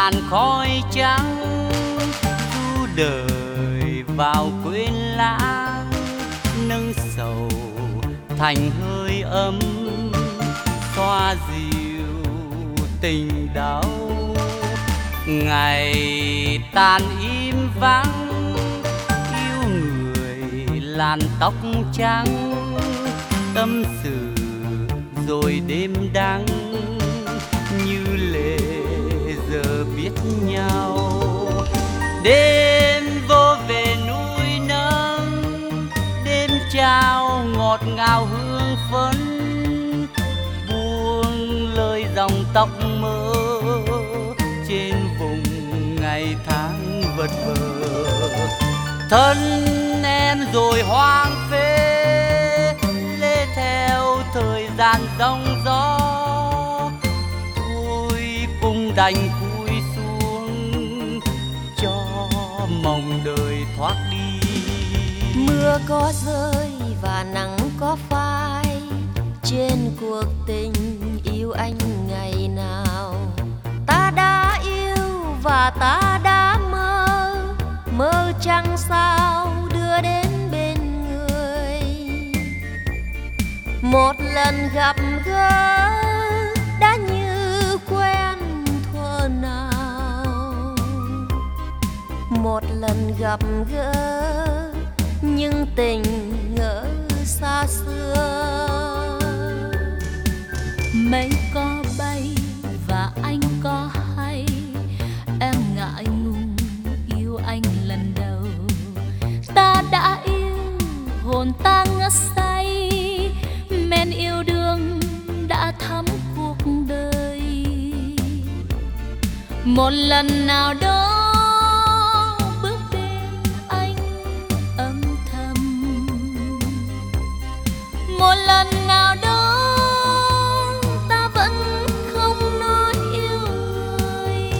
ngàn khói trắng du đời vào quên lãng, nâng sầu thành hơi ấm xoa dịu tình đau. Ngày tàn im vắng yêu người làn tóc trắng, tâm sự rồi đêm đắng như lệ giờ biết nhau. Đêm vô về núi nâng, đêm trao ngọt ngào hương phấn, buông lời dòng tóc mơ trên vùng ngày tháng vật vờ. Thân em rồi hoang phế lê theo thời gian giông gió, thôi cùng đành cúi xuống cho mộng đời thoát đi. Mưa có rơi và nắng có phai trên cuộc tình yêu anh ngày nào. Ta đã yêu và ta đã mơ, mơ chẳng sao đưa đến bên người. Một lần gặp gỡ đã như quen thuở nào, một lần gặp gỡ nhưng tình ngỡ xa xưa. Mây có bay và anh có hay, em ngại ngùng yêu anh lần đầu. Ta đã yêu hồn ta ngất say, men yêu đương đã thắm cuộc đời. Một lần nào đó bước bên anh âm thầm, một lần nào đó ta vẫn không nói yêu người.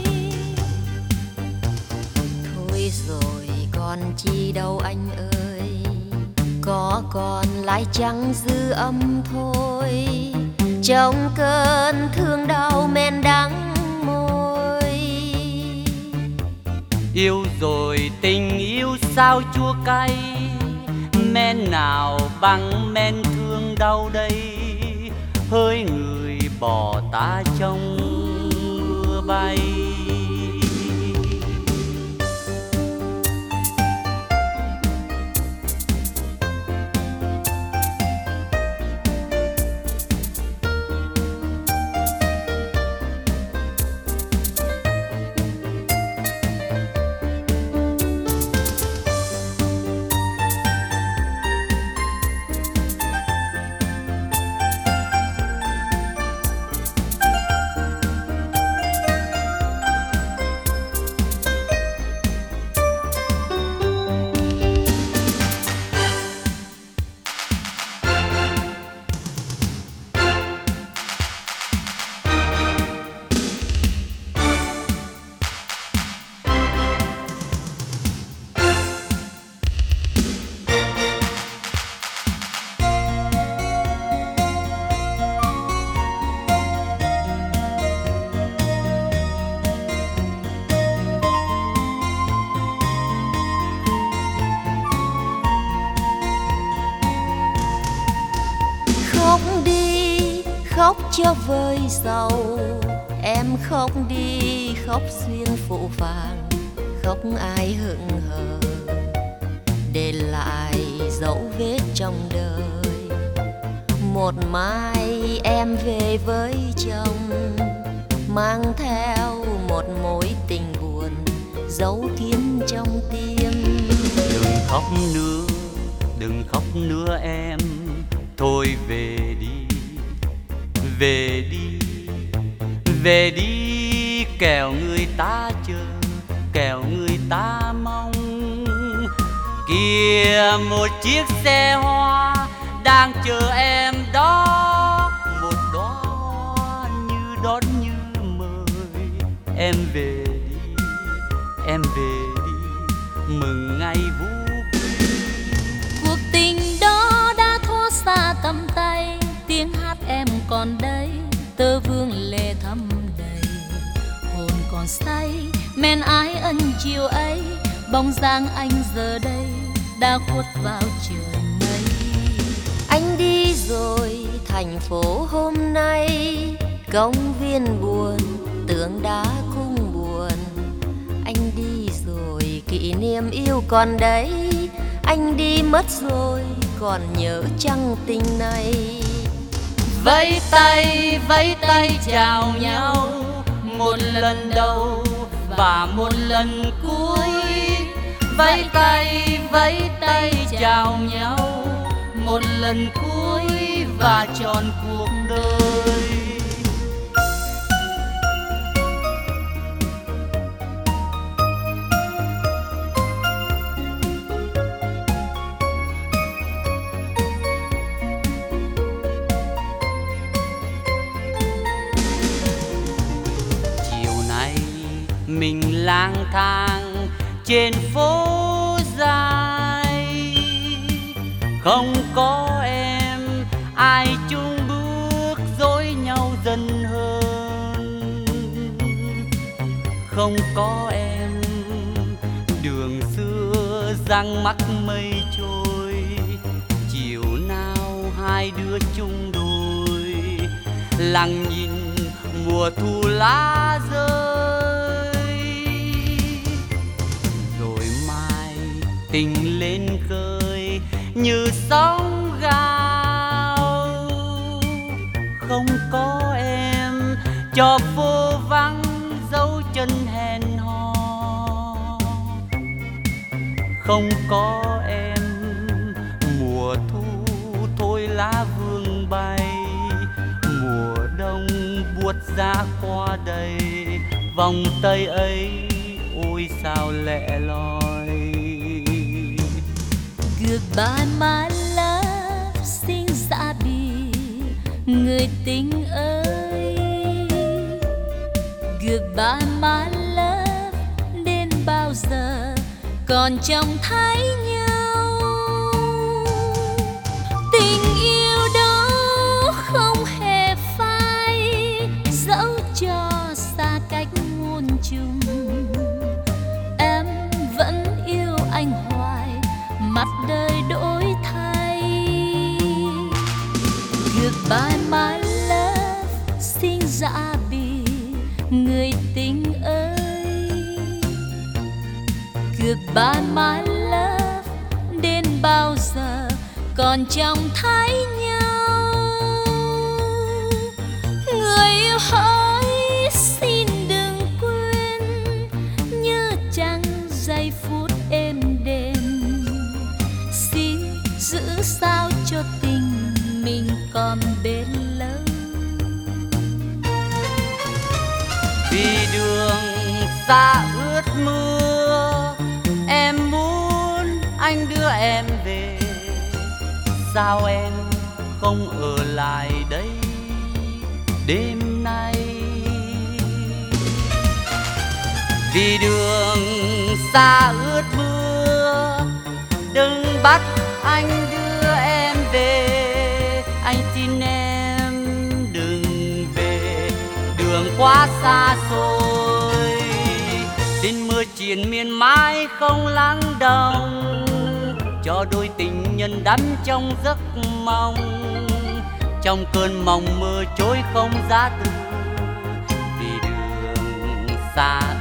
Thôi rồi còn chi đâu anh ơi, có còn lại chẳng dư âm thôi, trong cơn thương đau men đắng môi. Yêu rồi tình yêu sao chua cay, men nào bằng men thương đau đây. Hỡi người bỏ ta trong mưa bay. Khóc cho vơi sầu, em khóc đi khóc xuyên phụ vàng, khóc ai hững hờ để lại dấu vết trong đời. Một mai em về với chồng, mang theo một mối tình buồn giấu kín trong tim. Đừng khóc nữa, đừng khóc nữa em, thôi về đi, về đi, về đi, kẻo người ta chờ, kẻo người ta mong. Kìa một chiếc xe hoa đang chờ em đó, một đóa hoa như đón như mời. Em về đi, em về đi, mừng ngày vũ quy. Cuộc tình đó đã thoát xa tầm tay, tiếng hát em còn đây, tơ vương lệ thắm đầy, hồn còn còn say men ái ân chiều ấy, bóng dáng anh giờ đây đã khuất vào trời mây. Anh đi rồi thành phố hôm nay, công viên buồn tượng đá cũng buồn. Anh đi rồi kỷ niệm yêu còn đấy, anh đi mất rồi còn nhớ chăng tình này. Vẫy tay chào nhau, một lần đầu và một lần cuối. Vẫy tay chào nhau, một lần cuối và trọn cuộc đời. Mình lang thang trên phố dài, không có em ai chung bước dối nhau dần hơn. Không có em đường xưa răng mắc mây trôi, chiều nào hai đứa chung đôi lặng nhìn mùa thu lá rơi. Tình lên khơi như sóng gào, không có em cho phố vắng dấu chân hẹn hò. Không có em mùa thu thôi lá vương bay, mùa đông buốt giá qua đây. Vòng tay ấy ôi sao lẻ loi. Goodbye my love, xin dạ biệt người tình ơi. Goodbye my love, đến bao giờ còn trông thấy nhau. Tình yêu đó không hề phai, dẫu cho xa cách muôn trùng. Em vẫn yêu anh hoài, mặt đời đổi thay. Goodbye my love, xin dạ biệt người tình ơi. Goodbye my love, đến bao giờ còn trông thấy nhau. Người yêu hỡi xin đừng quên, nhớ chăng giây phút êm đềm. Giữ sao cho tình mình còn bền lâu. Vì đường xa ướt mưa, em muốn anh đưa em về. Sao em không ở lại đây đêm nay? Vì đường xa ướt mưa, đừng bắt anh đưa em về. Anh xin em đừng về, đường quá xa xôi. Xin mưa triền miên mãi không lắng động, cho đôi tình nhân đắm trong giấc mong. Trong cơn mộng mơ trôi không giá từ, vì đường xa